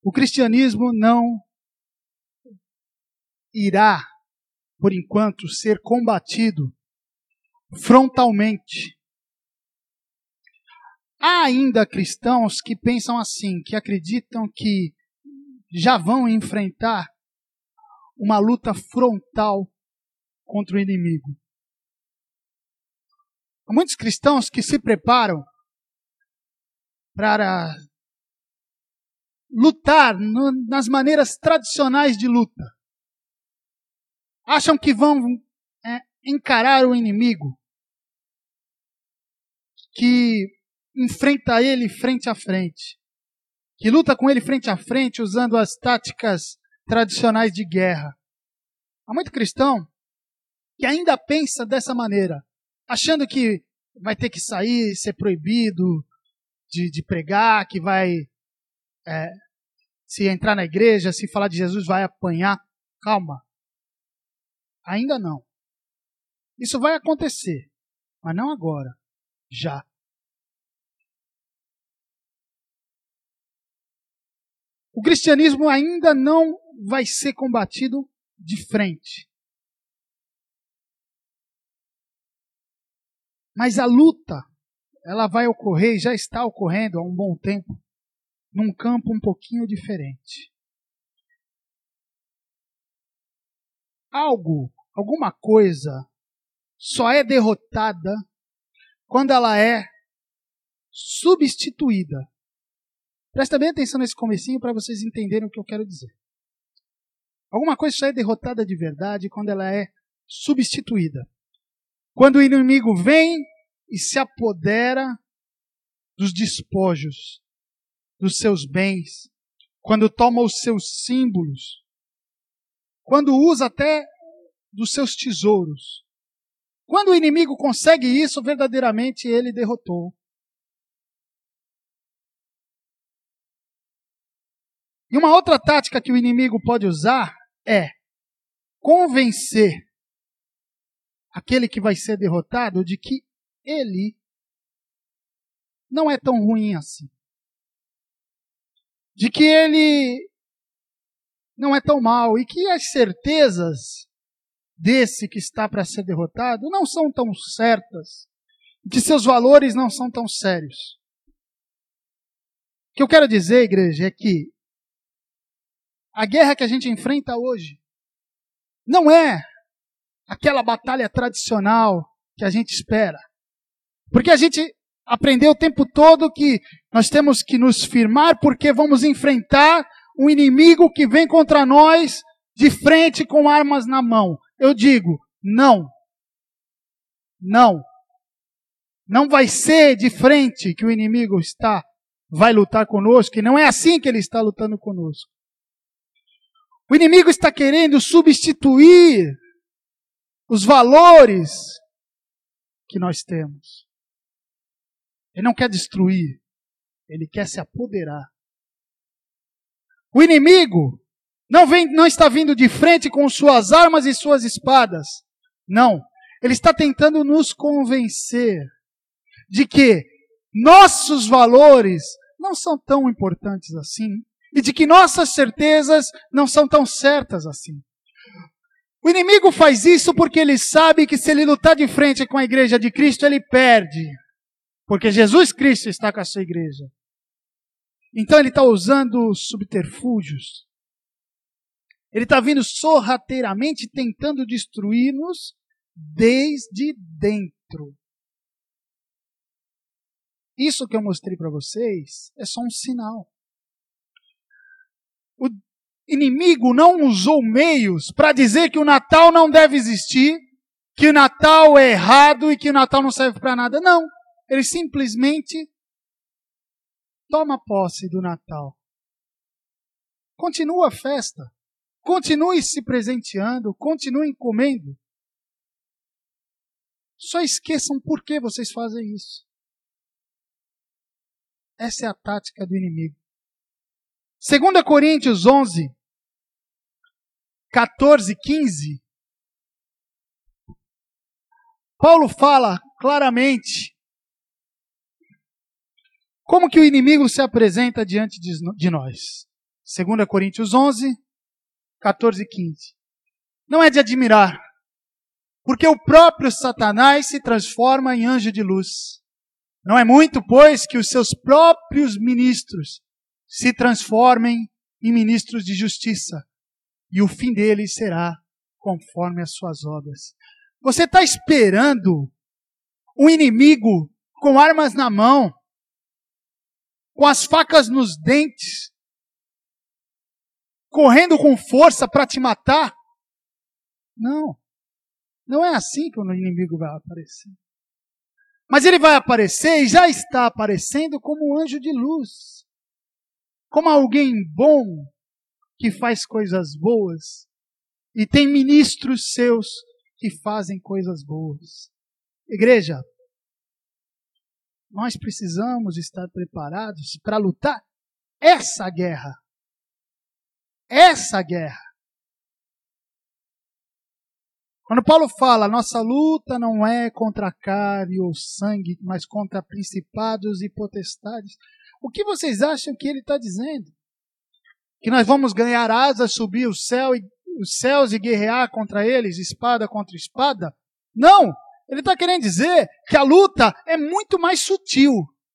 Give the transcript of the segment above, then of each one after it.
O cristianismo não irá, por enquanto, ser combatido frontalmente. Há ainda cristãos que pensam assim, que acreditam que já vão enfrentar uma luta frontal contra o inimigo. Há muitos cristãos que se preparam para lutar nas maneiras tradicionais de luta. Acham que vão encarar o inimigo, que enfrenta ele frente a frente, que luta com ele frente a frente usando as táticas tradicionais de guerra. Há muito cristão que ainda pensa dessa maneira, achando que vai ter que sair, ser proibido de pregar, que vai, se entrar na igreja, se falar de Jesus, vai apanhar. Calma. Ainda não. Isso vai acontecer, mas não agora, já. O cristianismo ainda não vai ser combatido de frente. Mas a luta, ela vai ocorrer e já está ocorrendo há um bom tempo, num campo um pouquinho diferente. Alguma coisa só é derrotada quando ela é substituída. Presta bem atenção nesse comecinho para vocês entenderem o que eu quero dizer. Alguma coisa só é derrotada de verdade quando ela é substituída. Quando o inimigo vem e se apodera dos despojos, dos seus bens, quando toma os seus símbolos, quando usa até dos seus tesouros. Quando o inimigo consegue isso, verdadeiramente ele derrotou. E uma outra tática que o inimigo pode usar é convencer aquele que vai ser derrotado de que ele não é tão ruim assim. De que ele não é tão mal e que as certezas desse que está para ser derrotado não são tão certas, que seus valores não são tão sérios. O que eu quero dizer, igreja, é que a guerra que a gente enfrenta hoje não é aquela batalha tradicional que a gente espera. Porque a gente aprendeu o tempo todo que nós temos que nos firmar porque vamos enfrentar um inimigo que vem contra nós de frente com armas na mão. Eu digo, não. Não. Não vai ser de frente que o inimigo vai lutar conosco, e não é assim que ele está lutando conosco. O inimigo está querendo substituir os valores que nós temos. Ele não quer destruir, ele quer se apoderar. O inimigo não está vindo de frente com suas armas e suas espadas. Não. Ele está tentando nos convencer de que nossos valores não são tão importantes assim e de que nossas certezas não são tão certas assim. O inimigo faz isso porque ele sabe que se ele lutar de frente com a igreja de Cristo, ele perde. Porque Jesus Cristo está com a sua igreja. Então ele está usando subterfúgios. Ele está vindo sorrateiramente tentando destruir-nos desde dentro. Isso que eu mostrei para vocês é só um sinal. O inimigo não usou meios para dizer que o Natal não deve existir, que o Natal é errado e que o Natal não serve para nada. Não. Ele simplesmente toma posse do Natal. Continua a festa. Continue se presenteando. Continue comendo. Só esqueçam por que vocês fazem isso. Essa é a tática do inimigo. 2 Coríntios 11, 14, 15. Paulo fala claramente como que o inimigo se apresenta diante de nós. 2 Coríntios 11, 14 e 15. Não é de admirar, porque o próprio Satanás se transforma em anjo de luz. Não é muito, pois, que os seus próprios ministros se transformem em ministros de justiça, e o fim deles será conforme as suas obras. Você está esperando um inimigo com armas na mão, com as facas nos dentes, correndo com força para te matar? Não. Não é assim que o inimigo vai aparecer. Mas ele vai aparecer e já está aparecendo como um anjo de luz. Como alguém bom que faz coisas boas. E tem ministros seus que fazem coisas boas. Igreja, nós precisamos estar preparados para lutar essa guerra. Essa guerra. Quando Paulo fala, nossa luta não é contra carne ou sangue, mas contra principados e potestades. O que vocês acham que ele está dizendo? Que nós vamos ganhar asas, subir os céus e guerrear contra eles, espada contra espada? Não! Ele está querendo dizer que a luta é muito mais sutil.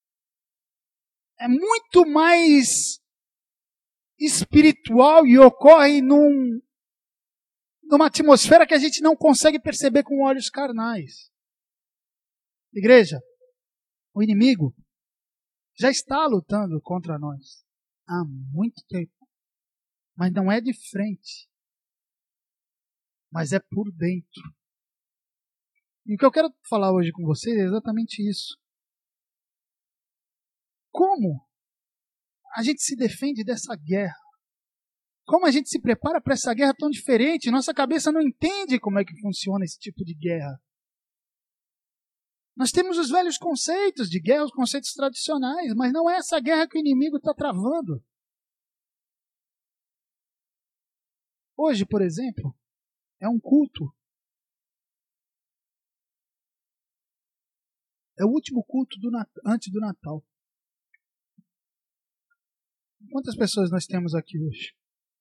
É muito mais espiritual e ocorre numa atmosfera que a gente não consegue perceber com olhos carnais. Igreja, o inimigo já está lutando contra nós há muito tempo. Mas não é de frente, mas é por dentro. E o que eu quero falar hoje com vocês é exatamente isso. Como a gente se defende dessa guerra? Como a gente se prepara para essa guerra tão diferente? Nossa cabeça não entende como é que funciona esse tipo de guerra. Nós temos os velhos conceitos de guerra, os conceitos tradicionais, mas não é essa guerra que o inimigo está travando. Hoje, por exemplo, é um culto. É o último culto antes do Natal. Quantas pessoas nós temos aqui hoje?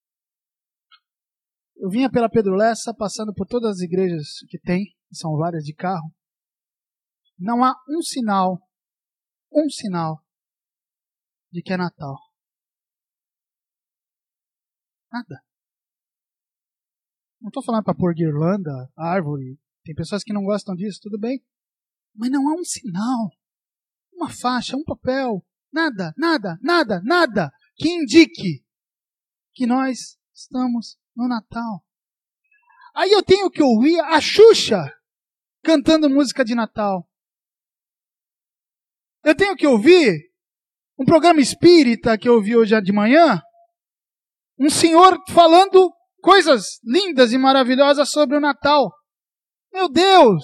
Eu vinha pela Pedro Lessa, passando por todas as igrejas que tem, que são várias de carro. Não há um sinal de que é Natal. Nada. Não estou falando para pôr guirlanda, árvore. Tem pessoas que não gostam disso, tudo bem. Mas não há um sinal, uma faixa, um papel, nada que indique que nós estamos no Natal. Aí eu tenho que ouvir a Xuxa cantando música de Natal. Eu tenho que ouvir um programa espírita que eu ouvi hoje de manhã, um senhor falando coisas lindas e maravilhosas sobre o Natal. Meu Deus!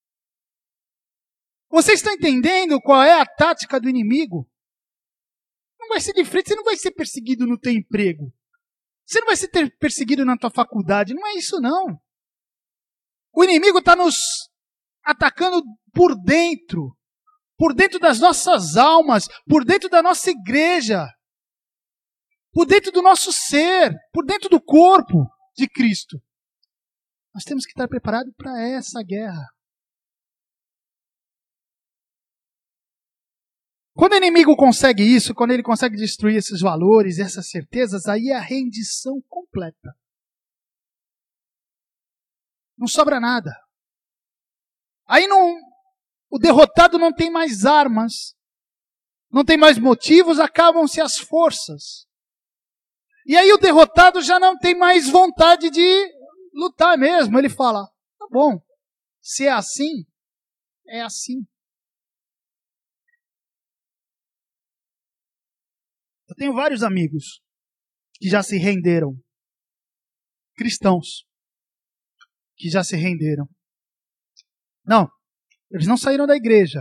Vocês estão entendendo qual é a tática do inimigo? Não vai ser de frente, você não vai ser perseguido no teu emprego. Você não vai ser perseguido na tua faculdade. Não é isso, não. O inimigo está nos atacando por dentro das nossas almas, por dentro da nossa igreja, por dentro do nosso ser, por dentro do corpo de Cristo. Nós temos que estar preparados para essa guerra. Quando o inimigo consegue isso, quando ele consegue destruir esses valores, essas certezas, aí é a rendição completa. Não sobra nada. Aí o derrotado não tem mais armas, não tem mais motivos, acabam-se as forças. E aí o derrotado já não tem mais vontade de lutar mesmo. Ele fala, tá bom, se é assim, é assim. Eu tenho vários amigos que já se renderam. Cristãos que já se renderam. Não, eles não saíram da igreja.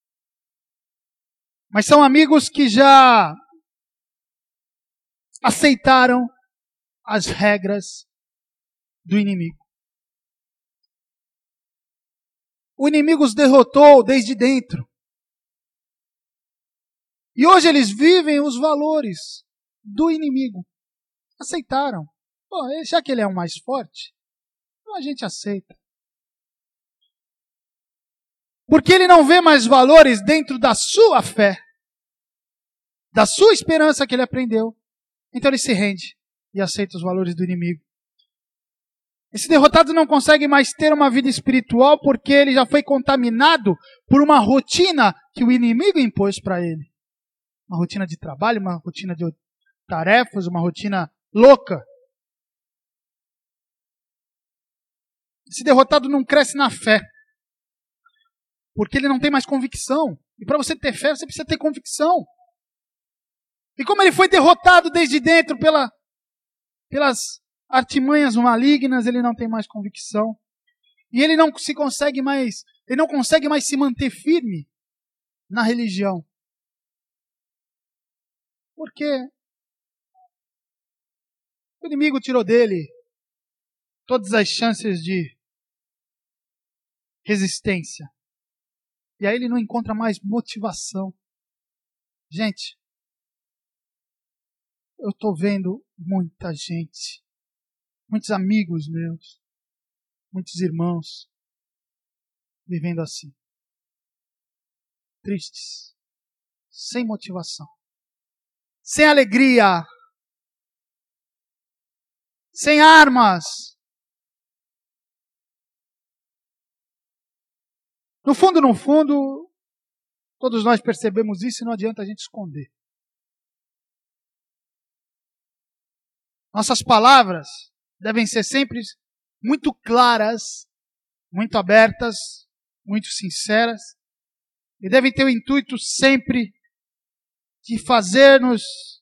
Mas são amigos que já aceitaram as regras do inimigo. O inimigo os derrotou desde dentro. E hoje eles vivem os valores do inimigo. Aceitaram. Bom, já que ele é o mais forte, então a gente aceita. Porque ele não vê mais valores dentro da sua fé, da sua esperança que ele aprendeu. Então ele se rende e aceita os valores do inimigo. Esse derrotado não consegue mais ter uma vida espiritual porque ele já foi contaminado por uma rotina que o inimigo impôs para ele. Uma rotina de trabalho, uma rotina de tarefas, uma rotina louca. Esse derrotado não cresce na fé, porque ele não tem mais convicção. E para você ter fé, você precisa ter convicção. E como ele foi derrotado desde dentro pelas artimanhas malignas, ele não tem mais convicção. E ele não consegue mais se manter firme na religião. Porque o inimigo tirou dele todas as chances de resistência. E aí ele não encontra mais motivação. Gente, eu estou vendo muita gente, muitos amigos meus, muitos irmãos vivendo assim. Tristes, sem motivação, sem alegria, sem armas. No fundo, todos nós percebemos isso e não adianta a gente esconder. Nossas palavras devem ser sempre muito claras, muito abertas, muito sinceras, e devem ter o intuito sempre de fazer-nos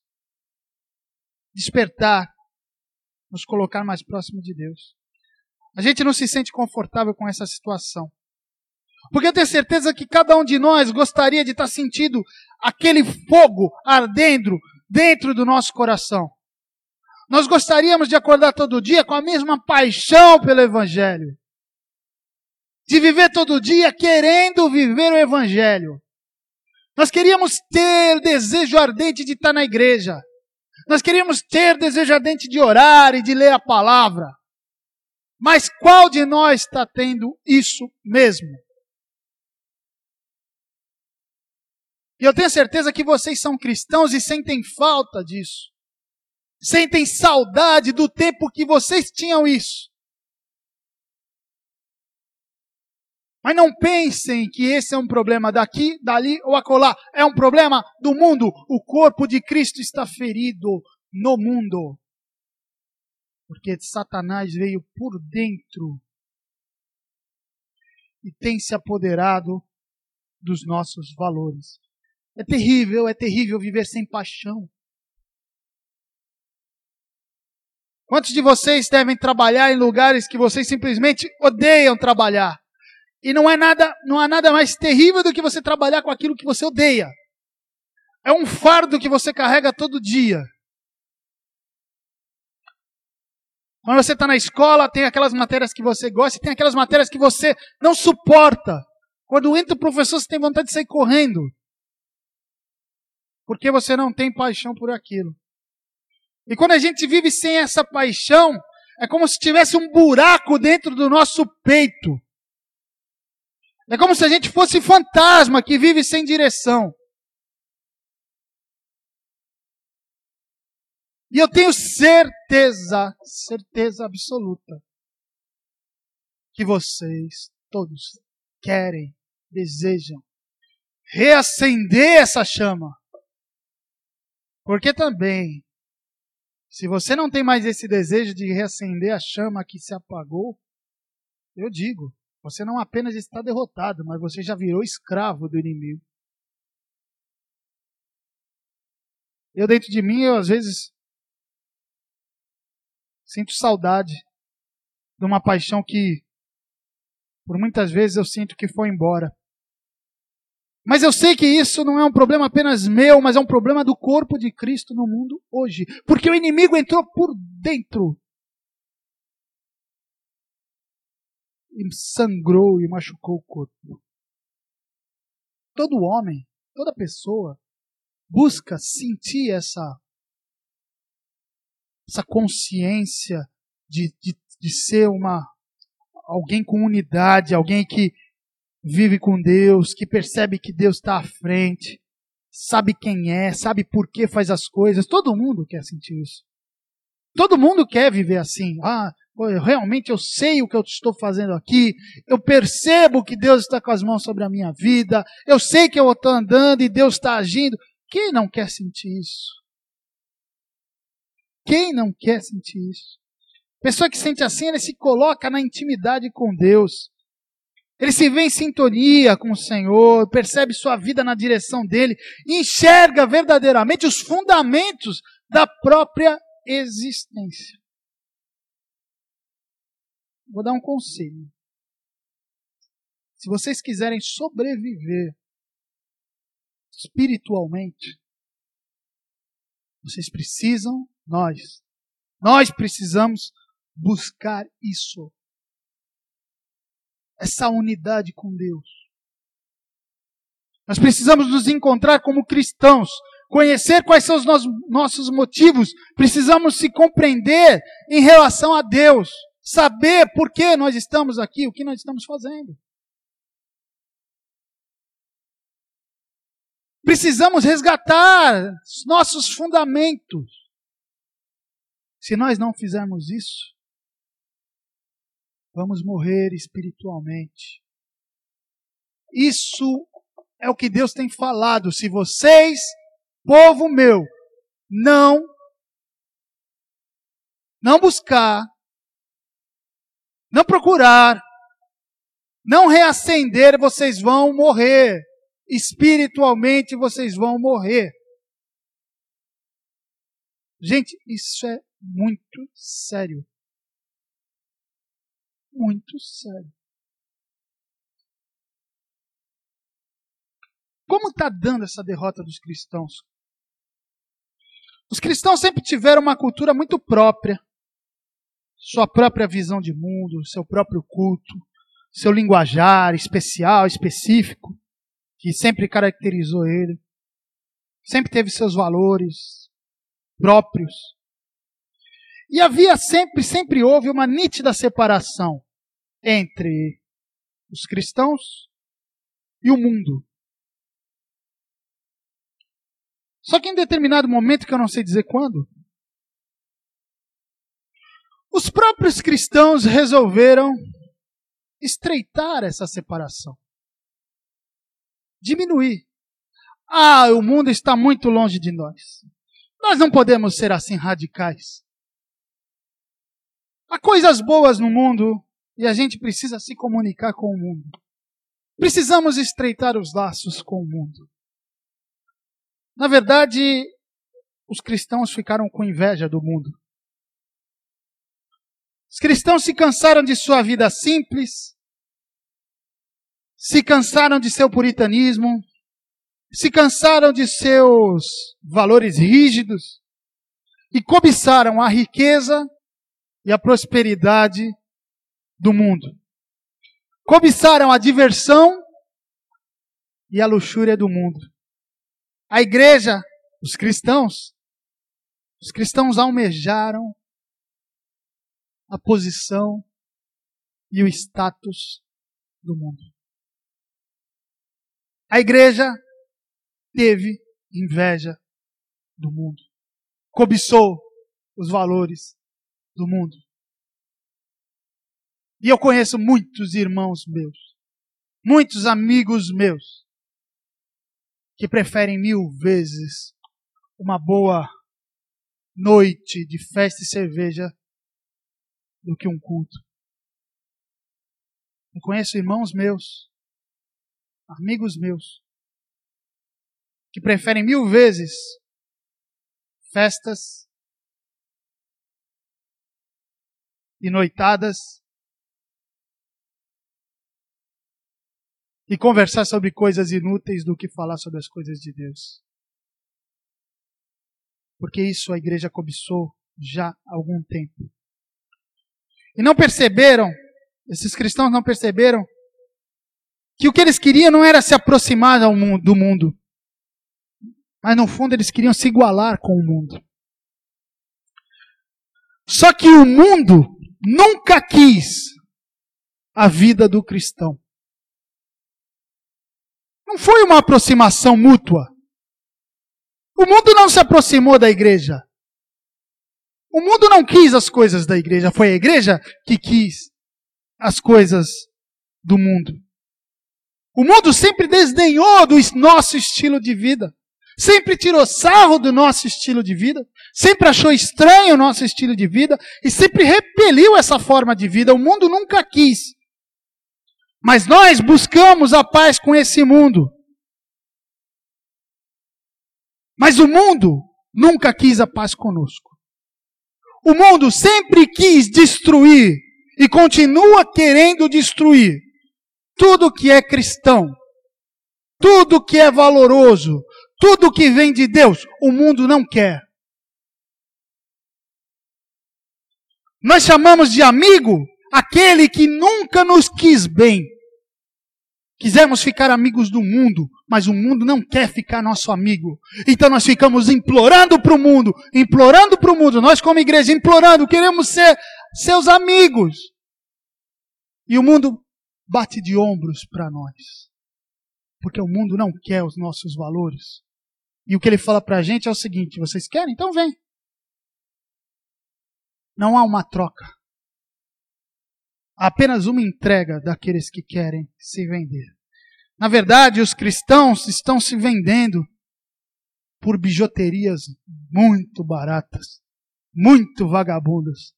despertar, nos colocar mais próximo de Deus. A gente não se sente confortável com essa situação. Porque eu tenho certeza que cada um de nós gostaria de estar sentindo aquele fogo ardendo dentro do nosso coração. Nós gostaríamos de acordar todo dia com a mesma paixão pelo Evangelho. De viver todo dia querendo viver o Evangelho. Nós queríamos ter desejo ardente de estar na igreja. Nós queríamos ter desejo ardente de orar e de ler a palavra. Mas qual de nós está tendo isso mesmo? E eu tenho certeza que vocês são cristãos e sentem falta disso. Sentem saudade do tempo que vocês tinham isso. Mas não pensem que esse é um problema daqui, dali ou acolá. É um problema do mundo. O corpo de Cristo está ferido no mundo. Porque Satanás veio por dentro e tem se apoderado dos nossos valores. É terrível viver sem paixão. Quantos de vocês devem trabalhar em lugares que vocês simplesmente odeiam trabalhar? E não há nada mais terrível do que você trabalhar com aquilo que você odeia. É um fardo que você carrega todo dia. Quando você está na escola, tem aquelas matérias que você gosta e tem aquelas matérias que você não suporta. Quando entra o professor, você tem vontade de sair correndo. Porque você não tem paixão por aquilo. E quando a gente vive sem essa paixão, é como se tivesse um buraco dentro do nosso peito. É como se a gente fosse fantasma que vive sem direção. E eu tenho certeza absoluta, que vocês todos querem, desejam reacender essa chama. Porque também, se você não tem mais esse desejo de reacender a chama que se apagou, eu digo, você não apenas está derrotado, mas você já virou escravo do inimigo. Eu dentro de mim, às vezes, sinto saudade de uma paixão que, por muitas vezes, eu sinto que foi embora. Mas eu sei que isso não é um problema apenas meu, mas é um problema do corpo de Cristo no mundo hoje. Porque o inimigo entrou por dentro. E sangrou e machucou o corpo. Todo homem, toda pessoa, busca sentir essa consciência de ser alguém com unidade, alguém que vive com Deus, que percebe que Deus está à frente, sabe quem é, sabe por que faz as coisas. Todo mundo quer sentir isso. Todo mundo quer viver assim. Realmente eu sei o que eu estou fazendo aqui, eu percebo que Deus está com as mãos sobre a minha vida, eu sei que eu estou andando e Deus está agindo. Quem não quer sentir isso? Quem não quer sentir isso? Pessoa que sente assim, ele se coloca na intimidade com Deus. Ele se vê em sintonia com o Senhor, percebe sua vida na direção dele, enxerga verdadeiramente os fundamentos da própria existência. Vou dar um conselho. Se vocês quiserem sobreviver espiritualmente, vocês precisam, nós precisamos buscar isso. Essa unidade com Deus. Nós precisamos nos encontrar como cristãos, conhecer quais são os nossos motivos, precisamos se compreender em relação a Deus, saber por que nós estamos aqui, o que nós estamos fazendo. Precisamos resgatar os nossos fundamentos. Se nós não fizermos isso, vamos morrer espiritualmente. Isso é o que Deus tem falado. Se vocês, povo meu, não buscar, não procurar, não reacender, vocês vão morrer. Espiritualmente vocês vão morrer. Gente, isso é muito sério. Muito sério. Como está dando essa derrota dos cristãos? Os cristãos sempre tiveram uma cultura muito própria, sua própria visão de mundo, seu próprio culto, seu linguajar especial, específico, que sempre caracterizou ele. Sempre teve seus valores próprios. E havia sempre houve uma nítida separação entre os cristãos e o mundo. Só que em determinado momento, que eu não sei dizer quando, os próprios cristãos resolveram estreitar essa separação. Diminuir. O mundo está muito longe de nós. Nós não podemos ser assim radicais. Há coisas boas no mundo e a gente precisa se comunicar com o mundo. Precisamos estreitar os laços com o mundo. Na verdade, os cristãos ficaram com inveja do mundo. Os cristãos se cansaram de sua vida simples, se cansaram de seu puritanismo, se cansaram de seus valores rígidos e cobiçaram a riqueza e a prosperidade do mundo. Cobiçaram a diversão e a luxúria do mundo. A igreja, os cristãos almejaram a posição e o status do mundo. A igreja teve inveja do mundo. Cobiçou os valores do mundo. E eu conheço muitos irmãos meus, muitos amigos meus, que preferem 1000 vezes uma boa noite de festa e cerveja do que um culto. Eu conheço irmãos meus, amigos meus, que preferem 1000 vezes festas e noitadas e conversar sobre coisas inúteis do que falar sobre as coisas de Deus. Porque isso a igreja cobiçou já há algum tempo. E não perceberam, esses cristãos não perceberam, que o que eles queriam não era se aproximar do mundo, mas no fundo eles queriam se igualar com o mundo. Só que o mundo nunca quis a vida do cristão. Não foi uma aproximação mútua. O mundo não se aproximou da igreja. O mundo não quis as coisas da igreja. Foi a igreja que quis as coisas do mundo. O mundo sempre desdenhou do nosso estilo de vida. Sempre tirou sarro do nosso estilo de vida. Sempre achou estranho o nosso estilo de vida. E sempre repeliu essa forma de vida. O mundo nunca quis. Mas nós buscamos a paz com esse mundo. Mas o mundo nunca quis a paz conosco. O mundo sempre quis destruir e continua querendo destruir tudo que é cristão, tudo que é valoroso, tudo que vem de Deus. O mundo não quer. Nós chamamos de amigo aquele que nunca nos quis bem. Quisemos ficar amigos do mundo, mas o mundo não quer ficar nosso amigo. Então nós ficamos implorando para o mundo, nós como igreja implorando, queremos ser seus amigos. E o mundo bate de ombros para nós. Porque o mundo não quer os nossos valores. E o que ele fala para a gente é o seguinte: vocês querem? Então vem. Não há uma troca. Há apenas uma entrega daqueles que querem se vender. Na verdade, os cristãos estão se vendendo por bijuterias muito baratas, muito vagabundas.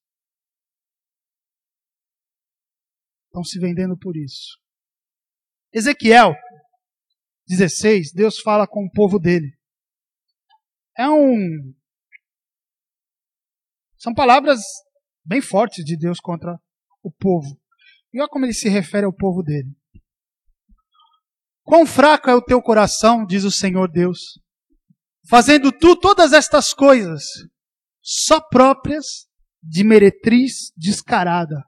Estão se vendendo por isso. Ezequiel 16, Deus fala com o povo dele. São palavras bem fortes de Deus contra o povo. E olha como ele se refere ao povo dele. Quão fraco é o teu coração, diz o Senhor Deus, fazendo tu todas estas coisas, só próprias de meretriz descarada.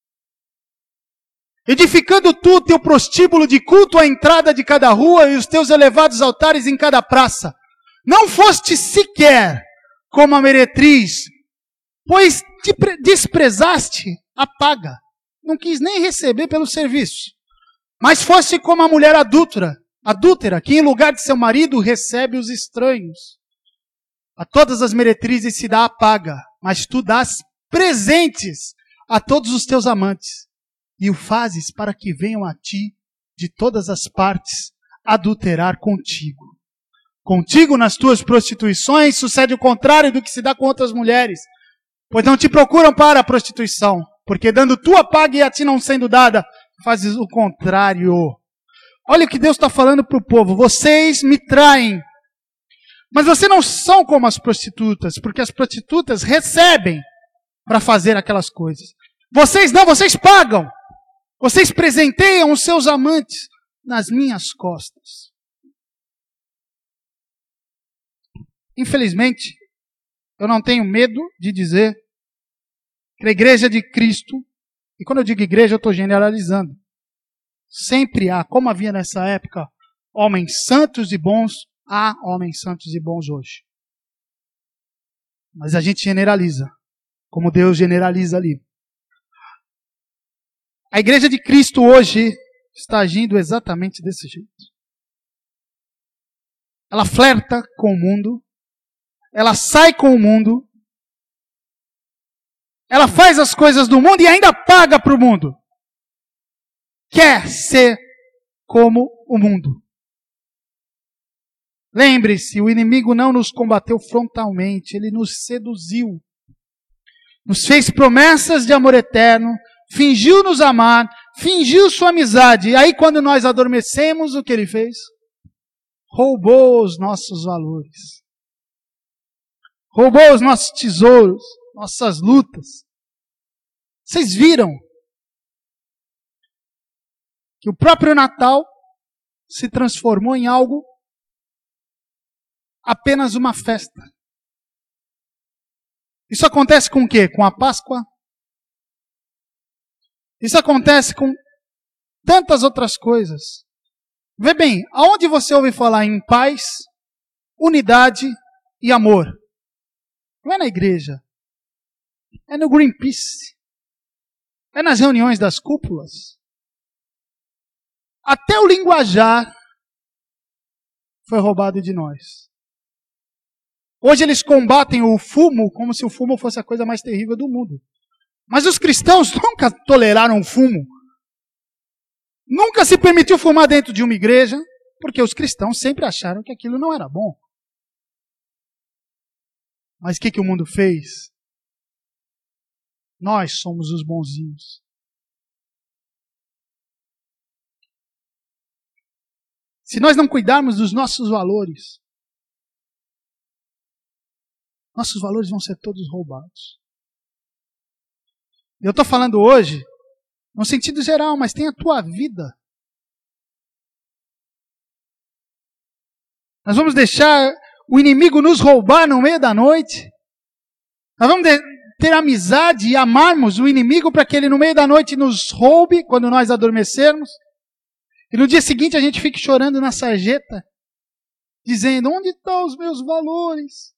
Edificando tu teu prostíbulo de culto à entrada de cada rua e os teus elevados altares em cada praça. Não foste sequer como a meretriz, pois te desprezaste a paga. Não quis nem receber pelo serviço. Mas foste como a mulher adúltera, que em lugar de seu marido recebe os estranhos. A todas as meretrizes se dá a paga, mas tu dás presentes a todos os teus amantes. E o fazes para que venham a ti de todas as partes adulterar contigo. Contigo nas tuas prostituições sucede o contrário do que se dá com outras mulheres. Pois não te procuram para a prostituição, porque dando tua paga e a ti não sendo dada, fazes o contrário. Olha o que Deus está falando para o povo. Vocês me traem, mas vocês não são como as prostitutas, porque as prostitutas recebem para fazer aquelas coisas. Vocês não, vocês pagam. Vocês presenteiam os seus amantes nas minhas costas. Infelizmente, eu não tenho medo de dizer que a igreja de Cristo, e quando eu digo igreja eu estou generalizando, sempre há, como havia nessa época, homens santos e bons, há homens santos e bons hoje. Mas a gente generaliza, como Deus generaliza ali. A igreja de Cristo hoje está agindo exatamente desse jeito. Ela flerta com o mundo, ela sai com o mundo, ela faz as coisas do mundo e ainda paga para o mundo. Quer ser como o mundo. Lembre-se, o inimigo não nos combateu frontalmente, ele nos seduziu. Nos fez promessas de amor eterno, fingiu nos amar, fingiu sua amizade. E aí quando nós adormecemos, o que ele fez? Roubou os nossos valores. Roubou os nossos tesouros, nossas lutas. Vocês viram que o próprio Natal se transformou em algo apenas uma festa. Isso acontece com o quê? Com a Páscoa? Isso acontece com tantas outras coisas. Vê bem, aonde você ouve falar em paz, unidade e amor? Não é na igreja. é no Greenpeace, é nas reuniões das cúpulas. Até o linguajar foi roubado de nós. Hoje eles combatem o fumo como se o fumo fosse a coisa mais terrível do mundo. Mas os cristãos nunca toleraram o fumo. Nunca se permitiu fumar dentro de uma igreja, porque os cristãos sempre acharam que aquilo não era bom. Mas o que o mundo fez? Nós somos os bonzinhos. Se nós não cuidarmos dos nossos valores vão ser todos roubados. Eu estou falando hoje, no sentido geral, mas tem a tua vida. Nós vamos deixar o inimigo nos roubar no meio da noite? Nós vamos ter amizade e amarmos o inimigo para que ele no meio da noite nos roube quando nós adormecermos? E no dia seguinte a gente fique chorando na sarjeta, dizendo, onde estão os meus valores?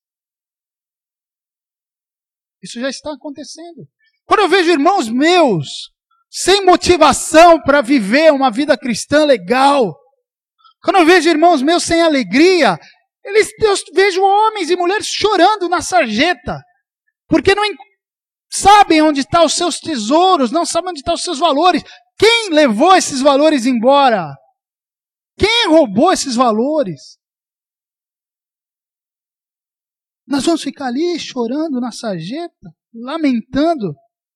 Isso já está acontecendo. Quando eu vejo irmãos meus sem motivação para viver uma vida cristã legal, quando eu vejo irmãos meus sem alegria, eu vejo homens e mulheres chorando na sarjeta, porque não sabem onde estão os seus tesouros, não sabem onde estão os seus valores. Quem levou esses valores embora? Quem roubou esses valores? Nós vamos ficar ali chorando na sarjeta, lamentando.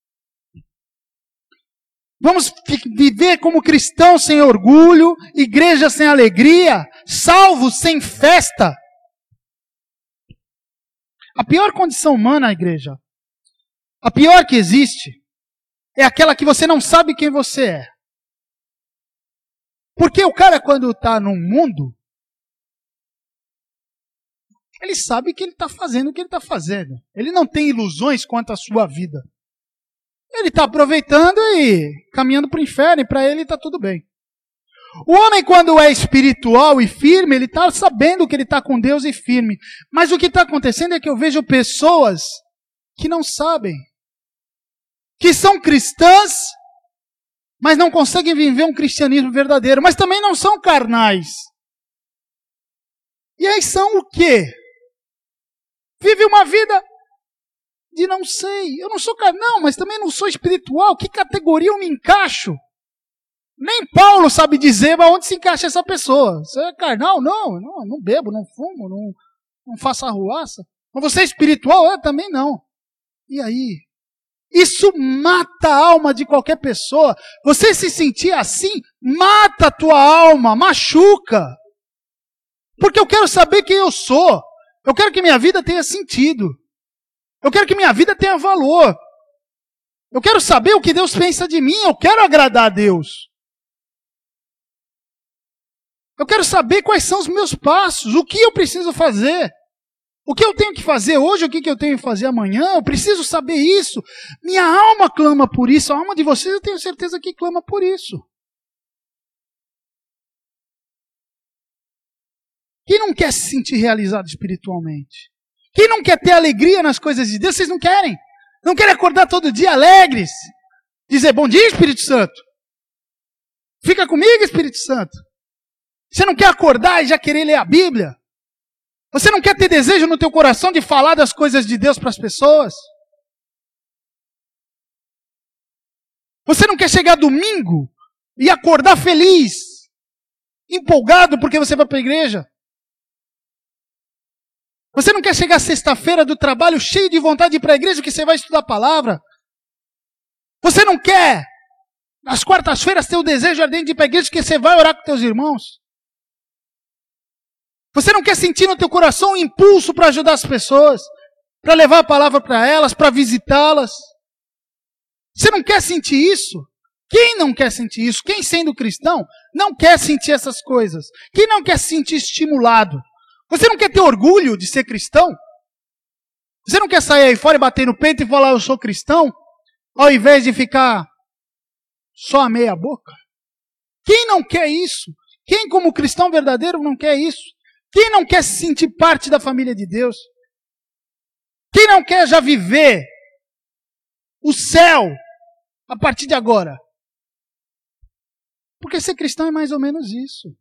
Vamos viver como cristãos sem orgulho, igreja sem alegria, salvos sem festa. A pior condição humana, igreja, a pior que existe, é aquela que você não sabe quem você é. Porque o cara, quando está num mundo, ele sabe que ele está fazendo o que ele está fazendo. Ele não tem ilusões quanto à sua vida. Ele está aproveitando e caminhando para o inferno, e para ele está tudo bem. O homem, quando é espiritual e firme, ele está sabendo que ele está com Deus e firme. Mas o que está acontecendo é que eu vejo pessoas que não sabem, que são cristãs, mas não conseguem viver um cristianismo verdadeiro, mas também não são carnais. E aí são o quê? Vive uma vida de não sei, eu não sou carnal, mas também não sou espiritual, que categoria eu me encaixo? Nem Paulo sabe dizer onde se encaixa essa pessoa. Você é carnal? Não bebo, não fumo, não faço arruaça. Mas você é espiritual? Eu também não. E aí? Isso mata a alma de qualquer pessoa. Você se sentir assim, mata a tua alma, machuca. Porque eu quero saber quem eu sou. Eu quero que minha vida tenha sentido. Eu quero que minha vida tenha valor. Eu quero saber o que Deus pensa de mim. Eu quero agradar a Deus. Eu quero saber quais são os meus passos. O que eu preciso fazer. O que eu tenho que fazer hoje, o que eu tenho que fazer amanhã. Eu preciso saber isso. Minha alma clama por isso. A alma de vocês eu tenho certeza que clama por isso. Quem não quer se sentir realizado espiritualmente? Quem não quer ter alegria nas coisas de Deus? Vocês não querem? Não querem acordar todo dia alegres? Dizer, bom dia, Espírito Santo. Fica comigo, Espírito Santo. Você não quer acordar e já querer ler a Bíblia? Você não quer ter desejo no teu coração de falar das coisas de Deus para as pessoas? Você não quer chegar domingo e acordar feliz, empolgado porque você vai para a igreja? Você não quer chegar sexta-feira do trabalho cheio de vontade de ir para a igreja porque você vai estudar a palavra? Você não quer, nas quartas-feiras, ter o desejo ardente de ir para a igreja porque você vai orar com teus irmãos? Você não quer sentir no teu coração um impulso para ajudar as pessoas, para levar a palavra para elas, para visitá-las? Você não quer sentir isso? Quem não quer sentir isso? Quem, sendo cristão, não quer sentir essas coisas? Quem não quer se sentir estimulado? Você não quer ter orgulho de ser cristão? Você não quer sair aí fora e bater no peito e falar, eu sou cristão? Ao invés de ficar só a meia boca? Quem não quer isso? Quem, como cristão verdadeiro, não quer isso? Quem não quer se sentir parte da família de Deus? Quem não quer já viver o céu a partir de agora. Porque ser cristão é mais ou menos isso.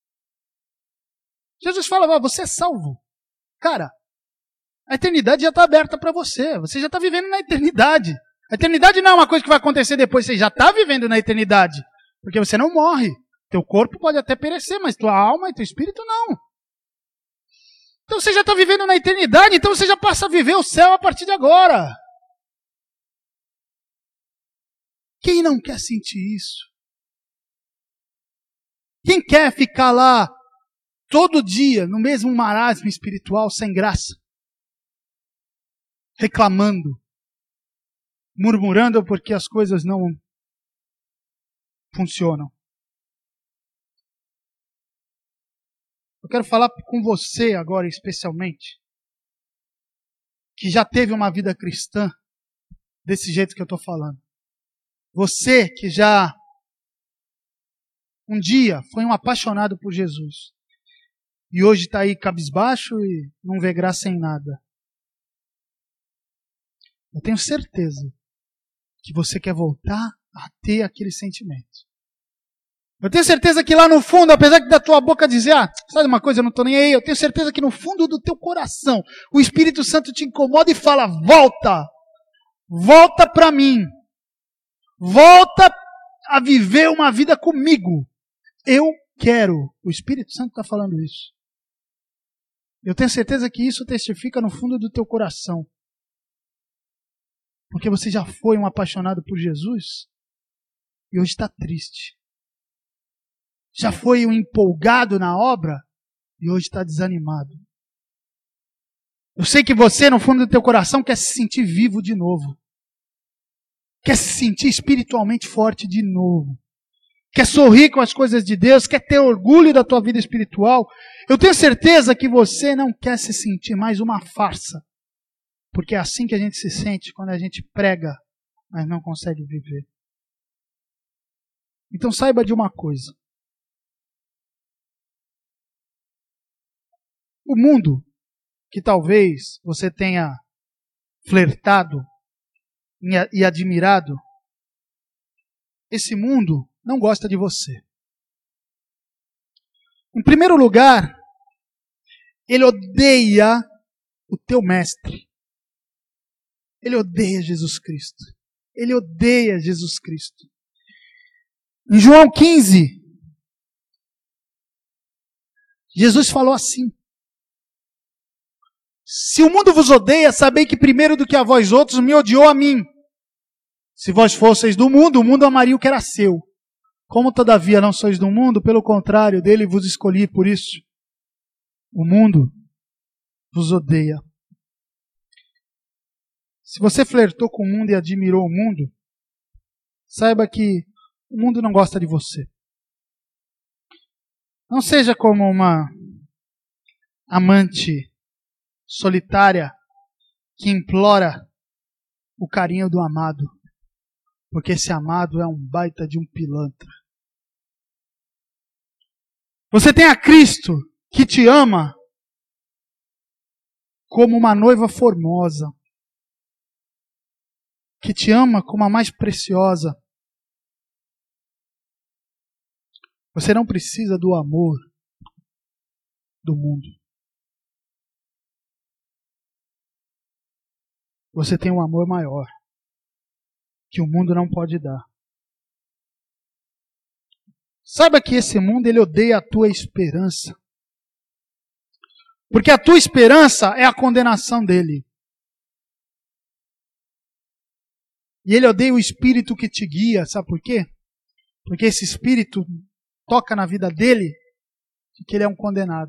Jesus fala, você é salvo. Cara, a eternidade já está aberta para você. Você já está vivendo na eternidade. A eternidade não é uma coisa que vai acontecer depois. Você já está vivendo na eternidade. Porque você não morre. Teu corpo pode até perecer, mas tua alma e teu espírito não. Então você já está vivendo na eternidade. Então você já passa a viver o céu a partir de agora. Quem não quer sentir isso? Quem quer ficar lá todo dia no mesmo marasmo espiritual sem graça? Reclamando, murmurando porque as coisas não funcionam. Eu quero falar com você agora, especialmente, que já teve uma vida cristã desse jeito que eu estou falando. Você que já um dia foi um apaixonado por Jesus e hoje está aí cabisbaixo e não vê graça em nada. Eu tenho certeza que você quer voltar a ter aquele sentimento. Eu tenho certeza que lá no fundo, apesar de da tua boca dizer, sabe uma coisa, eu não estou nem aí, eu tenho certeza que no fundo do teu coração, o Espírito Santo te incomoda e fala, volta para mim, volta a viver uma vida comigo. Eu quero. O Espírito Santo está falando isso. Eu tenho certeza que isso testifica no fundo do teu coração. Porque você já foi um apaixonado por Jesus e hoje está triste. Já foi um empolgado na obra e hoje está desanimado. Eu sei que você, no fundo do teu coração, quer se sentir vivo de novo. Quer se sentir espiritualmente forte de novo. Quer sorrir com as coisas de Deus, quer ter orgulho da tua vida espiritual. Eu tenho certeza que você não quer se sentir mais uma farsa. Porque é assim que a gente se sente quando a gente prega, mas não consegue viver. Então saiba de uma coisa. O mundo que talvez você tenha flertado e admirado, esse mundo não gosta de você. Em primeiro lugar, ele odeia o teu mestre. Ele odeia Jesus Cristo. Ele odeia Jesus Cristo. Em João 15, Jesus falou assim: se o mundo vos odeia, sabei que primeiro do que a vós outros me odiou a mim. Se vós fosseis do mundo, o mundo amaria o que era seu. Como todavia não sois do mundo, pelo contrário, dele vos escolhi, por isso o mundo vos odeia. Se você flertou com o mundo e admirou o mundo, saiba que o mundo não gosta de você. Não seja como uma amante solitária que implora o carinho do amado, porque esse amado é um baita de um pilantra. Você tem a Cristo que te ama como uma noiva formosa, que te ama como a mais preciosa. Você não precisa do amor do mundo. Você tem um amor maior, que o mundo não pode dar. Saiba que esse mundo, ele odeia a tua esperança. Porque a tua esperança é a condenação dele. E ele odeia o espírito que te guia, sabe por quê? Porque esse espírito toca na vida dele de que ele é um condenado.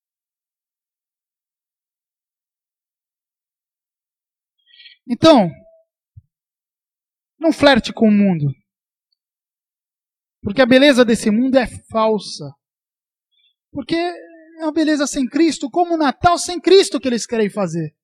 Então, não flerte com o mundo. Porque a beleza desse mundo é falsa. Porque é uma beleza sem Cristo, como o Natal sem Cristo que eles querem fazer.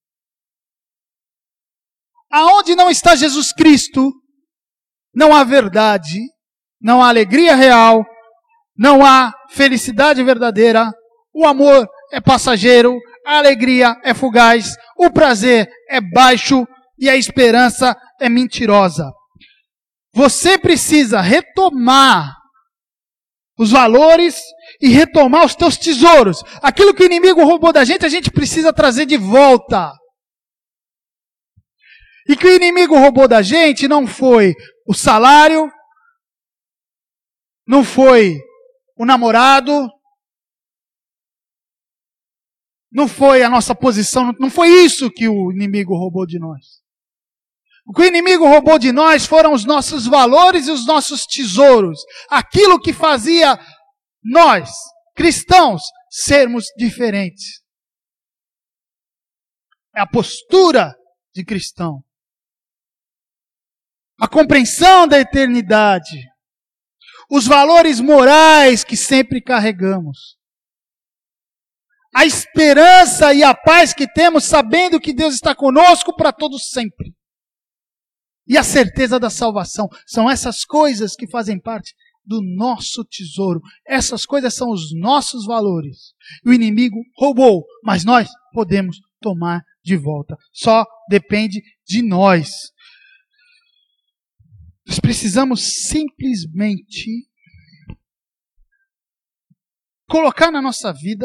Aonde não está Jesus Cristo, não há verdade, não há alegria real, não há felicidade verdadeira, o amor é passageiro, a alegria é fugaz, o prazer é baixo, e a esperança é mentirosa. Você precisa retomar os valores e retomar os teus tesouros. Aquilo que o inimigo roubou da gente, a gente precisa trazer de volta. E que o inimigo roubou da gente não foi o salário, não foi o namorado, não foi a nossa posição, não foi isso que o inimigo roubou de nós. O que o inimigo roubou de nós foram os nossos valores e os nossos tesouros. Aquilo que fazia nós, cristãos, sermos diferentes. É a postura de cristão. A compreensão da eternidade. Os valores morais que sempre carregamos. A esperança e a paz que temos sabendo que Deus está conosco para todos sempre. E a certeza da salvação. São essas coisas que fazem parte do nosso tesouro. Essas coisas são os nossos valores. O inimigo roubou, mas nós podemos tomar de volta. Só depende de nós. Nós precisamos simplesmente colocar na nossa vida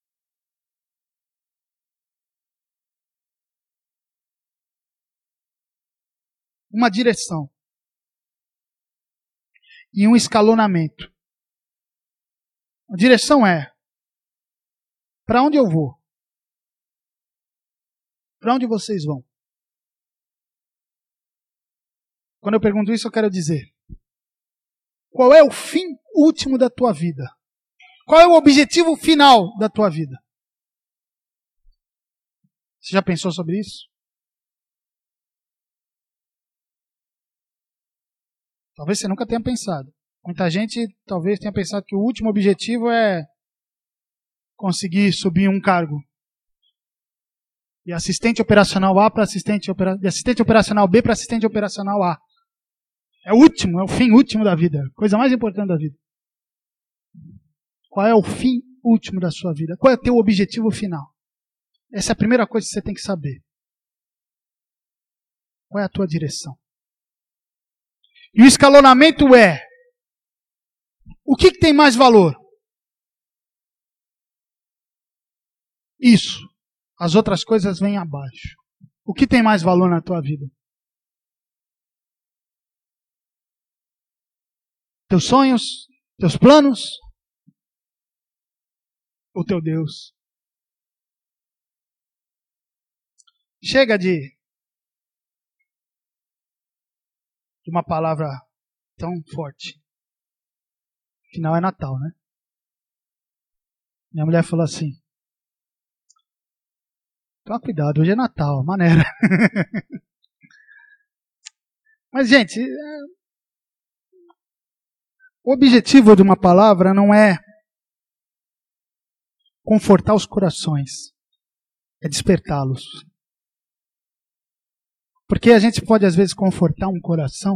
uma direção e um escalonamento. A direção é: para onde eu vou? Para onde vocês vão? Quando eu pergunto isso, eu quero dizer: qual é o fim último da tua vida? Qual é o objetivo final da tua vida? Você já pensou sobre isso? Talvez você nunca tenha pensado. Muita gente talvez tenha pensado que o último objetivo é conseguir subir um cargo. De assistente operacional A para assistente operacional B para assistente operacional A. É o último, é o fim último da vida. Coisa mais importante da vida. Qual é o fim último da sua vida? Qual é o teu objetivo final? Essa é a primeira coisa que você tem que saber. Qual é a tua direção? E o escalonamento é: o que tem mais valor? Isso. As outras coisas vêm abaixo. O que tem mais valor na tua vida? Teus sonhos? Teus planos? Ou teu Deus? Chega de uma palavra tão forte. Afinal é Natal, né? Minha mulher falou assim: toma cuidado, hoje é Natal, maneira. Mas, gente, o objetivo de uma palavra não é confortar os corações, é despertá-los. Porque a gente pode, às vezes, confortar um coração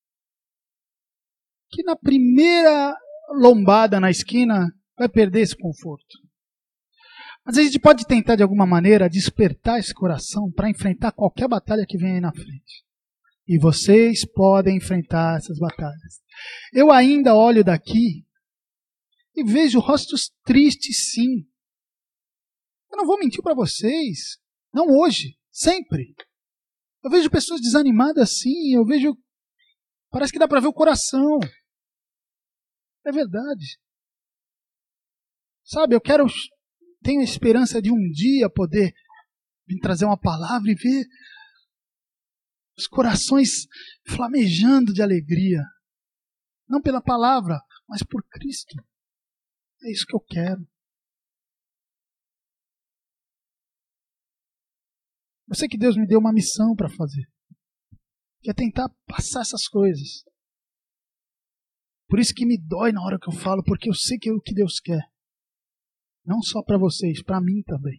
que na primeira lombada na esquina vai perder esse conforto. Mas a gente pode tentar, de alguma maneira, despertar esse coração para enfrentar qualquer batalha que vem aí na frente. E vocês podem enfrentar essas batalhas. Eu ainda olho daqui e vejo rostos tristes, sim. Eu não vou mentir para vocês. Não hoje, sempre. Eu vejo pessoas desanimadas, sim. Eu vejo... Parece que dá para ver o coração. É verdade. Sabe, tenho a esperança de um dia poder vir trazer uma palavra e ver os corações flamejando de alegria. Não pela palavra, mas por Cristo. É isso que eu quero. Eu sei que Deus me deu uma missão para fazer. Que é tentar passar essas coisas. Por isso que me dói na hora que eu falo, porque eu sei que é o que Deus quer. Não só para vocês, para mim também.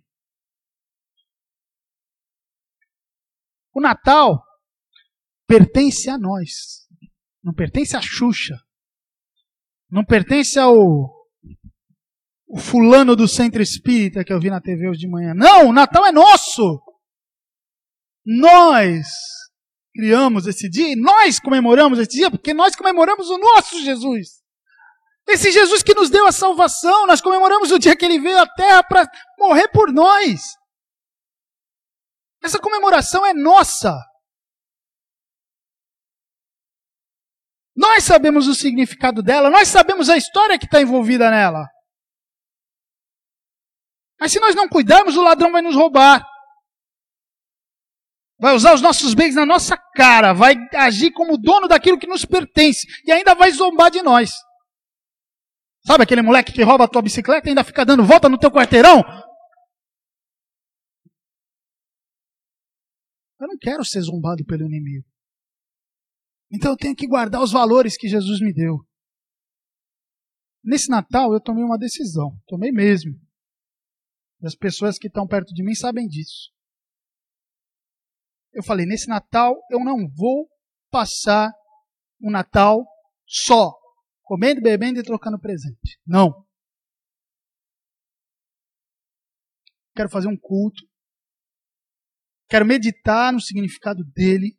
O Natal pertence a nós. Não pertence a Xuxa. Não pertence ao fulano do centro espírita que eu vi na TV hoje de manhã. Não, o Natal é nosso. Nós criamos esse dia e nós comemoramos esse dia porque nós comemoramos o nosso Jesus. Esse Jesus que nos deu a salvação, nós comemoramos o dia que Ele veio à Terra para morrer por nós. Essa comemoração é nossa. Nós sabemos o significado dela, nós sabemos a história que está envolvida nela. Mas se nós não cuidarmos, o ladrão vai nos roubar. Vai usar os nossos bens na nossa cara, vai agir como dono daquilo que nos pertence e ainda vai zombar de nós. Sabe aquele moleque que rouba a tua bicicleta e ainda fica dando volta no teu quarteirão? Eu não quero ser zombado pelo inimigo. Então eu tenho que guardar os valores que Jesus me deu. Nesse Natal eu tomei uma decisão. Tomei mesmo. E as pessoas que estão perto de mim sabem disso. Eu falei, nesse Natal eu não vou passar um Natal só. Comendo, bebendo e trocando presente. Não. Quero fazer um culto. Quero meditar no significado dele.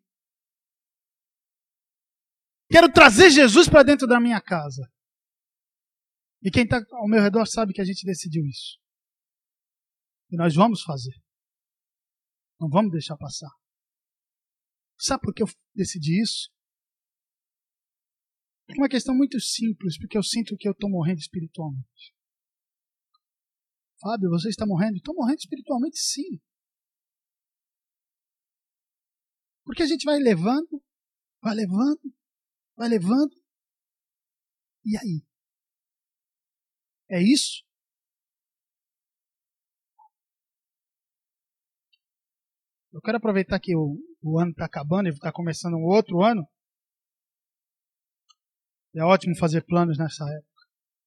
Quero trazer Jesus para dentro da minha casa. E quem está ao meu redor sabe que a gente decidiu isso. E nós vamos fazer. Não vamos deixar passar. Sabe por que eu decidi isso? É uma questão muito simples, porque eu sinto que eu estou morrendo espiritualmente. Fábio, você está morrendo? Estou morrendo espiritualmente, sim. Porque a gente vai levando, vai levando, vai levando. E aí? É isso? Eu quero aproveitar que o ano está acabando e está começando um outro ano. É ótimo fazer planos nessa época.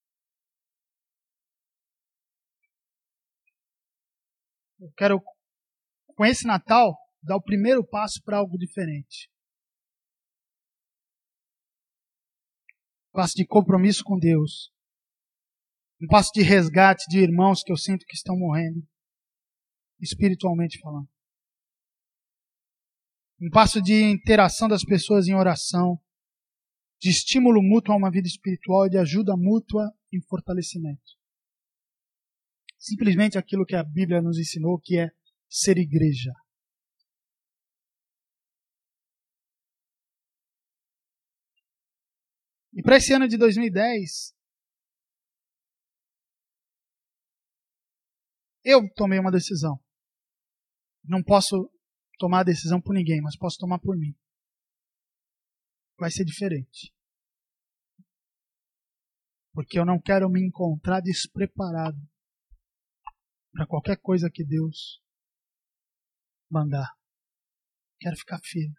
Eu quero, com esse Natal, dar o primeiro passo para algo diferente. Um passo de compromisso com Deus. Um passo de resgate de irmãos que eu sinto que estão morrendo, espiritualmente falando. Um passo de interação das pessoas em oração, de estímulo mútuo a uma vida espiritual e de ajuda mútua em fortalecimento. Simplesmente aquilo que a Bíblia nos ensinou, que é ser igreja. E para esse ano de 2010, eu tomei uma decisão. Não posso tomar a decisão por ninguém, mas posso tomar por mim. Vai ser diferente. Porque eu não quero me encontrar despreparado para qualquer coisa que Deus mandar. Quero ficar firme.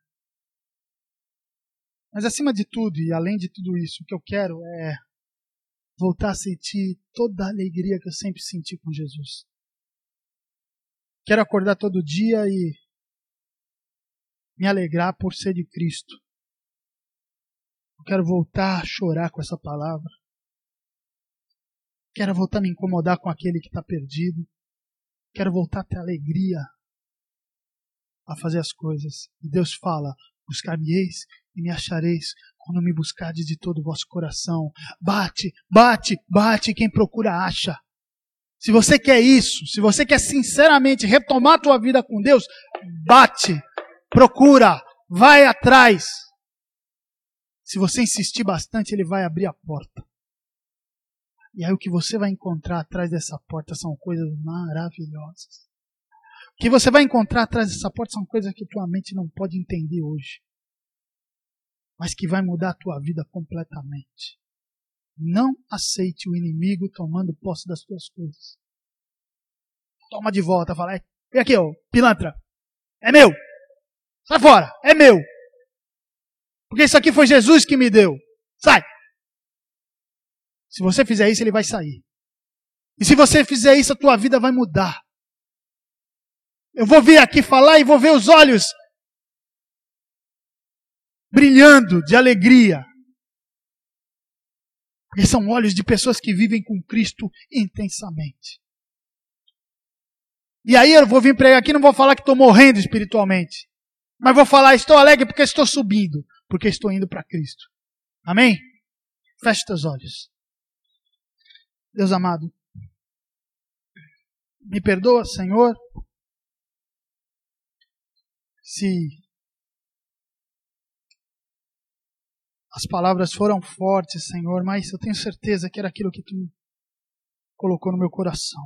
Mas acima de tudo e além de tudo isso, o que eu quero é voltar a sentir toda a alegria que eu sempre senti com Jesus. Quero acordar todo dia e me alegrar por ser de Cristo. Eu quero voltar a chorar com essa palavra. Quero voltar a me incomodar com aquele que está perdido. Quero voltar a ter alegria a fazer as coisas. E Deus fala, buscar-me-eis e me achareis quando me buscardes de todo o vosso coração. Bate, bate, bate, quem procura acha. Se você quer isso, se você quer sinceramente retomar a tua vida com Deus, bate, procura, vai atrás. Se você insistir bastante, Ele vai abrir a porta. E aí o que você vai encontrar atrás dessa porta são coisas maravilhosas. O que você vai encontrar atrás dessa porta são coisas que tua mente não pode entender hoje. Mas que vai mudar a tua vida completamente. Não aceite o inimigo tomando posse das tuas coisas. Toma de volta, fala, vem aqui, ó, pilantra. É meu. Sai fora, é meu. Porque isso aqui foi Jesus que me deu. Sai. Se você fizer isso, ele vai sair. E se você fizer isso, a tua vida vai mudar. Eu vou vir aqui falar e vou ver os olhos brilhando de alegria. Porque são olhos de pessoas que vivem com Cristo intensamente. E aí eu vou vir pregar aqui e não vou falar que estou morrendo espiritualmente. Mas vou falar, estou alegre porque estou subindo, porque estou indo para Cristo. Amém? Feche teus olhos. Deus amado, me perdoa, Senhor, se as palavras foram fortes, Senhor, mas eu tenho certeza que era aquilo que Tu colocou no meu coração.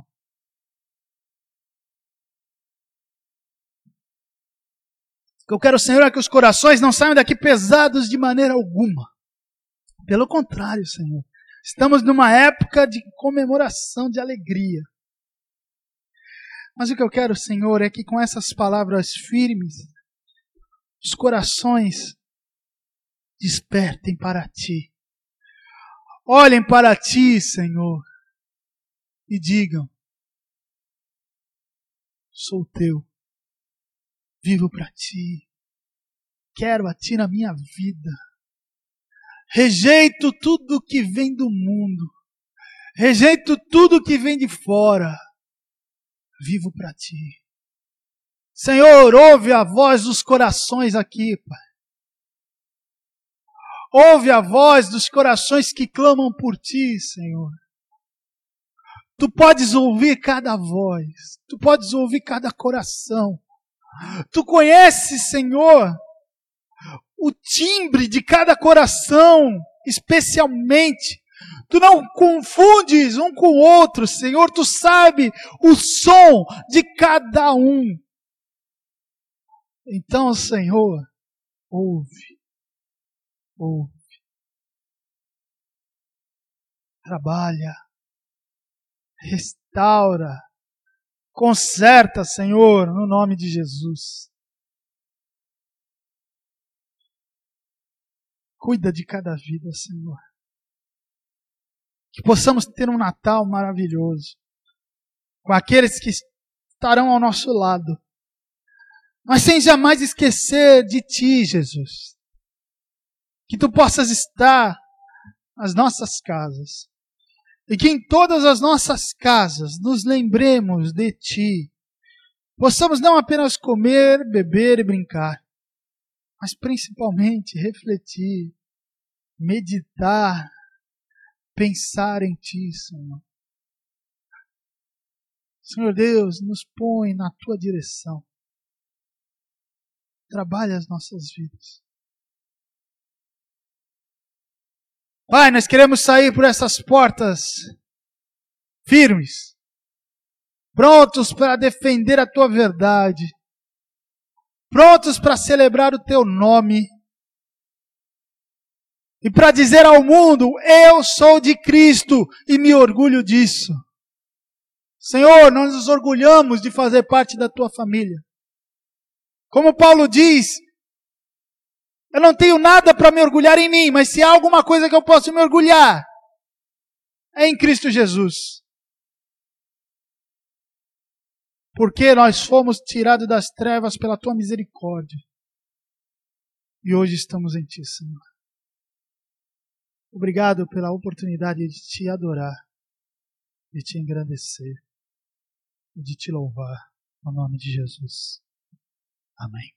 O que eu quero, Senhor, é que os corações não saiam daqui pesados de maneira alguma. Pelo contrário, Senhor, estamos numa época de comemoração, de alegria. Mas o que eu quero, Senhor, é que com essas palavras firmes, os corações despertem para Ti. Olhem para Ti, Senhor, e digam: sou Teu. Vivo para Ti. Quero a Ti na minha vida. Rejeito tudo que vem do mundo. Rejeito tudo que vem de fora. Vivo para Ti. Senhor, ouve a voz dos corações aqui, Pai. Ouve a voz dos corações que clamam por Ti, Senhor. Tu podes ouvir cada voz. Tu podes ouvir cada coração. Tu conheces, Senhor, o timbre de cada coração, especialmente. Tu não confundes um com o outro, Senhor. Tu sabe o som de cada um. Então, Senhor, ouve. Ouve. Trabalha. Restaura. Conserta, Senhor, no nome de Jesus. Cuida de cada vida, Senhor. Que possamos ter um Natal maravilhoso, com aqueles que estarão ao nosso lado, mas sem jamais esquecer de Ti, Jesus. Que Tu possas estar nas nossas casas. E que em todas as nossas casas nos lembremos de Ti. Possamos não apenas comer, beber e brincar, mas principalmente refletir, meditar, pensar em Ti, Senhor. Senhor Deus, nos põe na Tua direção. Trabalha as nossas vidas. Pai, nós queremos sair por essas portas firmes, prontos para defender a Tua verdade, prontos para celebrar o Teu nome e para dizer ao mundo: eu sou de Cristo e me orgulho disso. Senhor, nós nos orgulhamos de fazer parte da Tua família. Como Paulo diz, eu não tenho nada para me orgulhar em mim, mas se há alguma coisa que eu posso me orgulhar, é em Cristo Jesus. Porque nós fomos tirados das trevas pela Tua misericórdia. E hoje estamos em Ti, Senhor. Obrigado pela oportunidade de Te adorar, de Te engrandecer, de Te louvar, no nome de Jesus. Amém.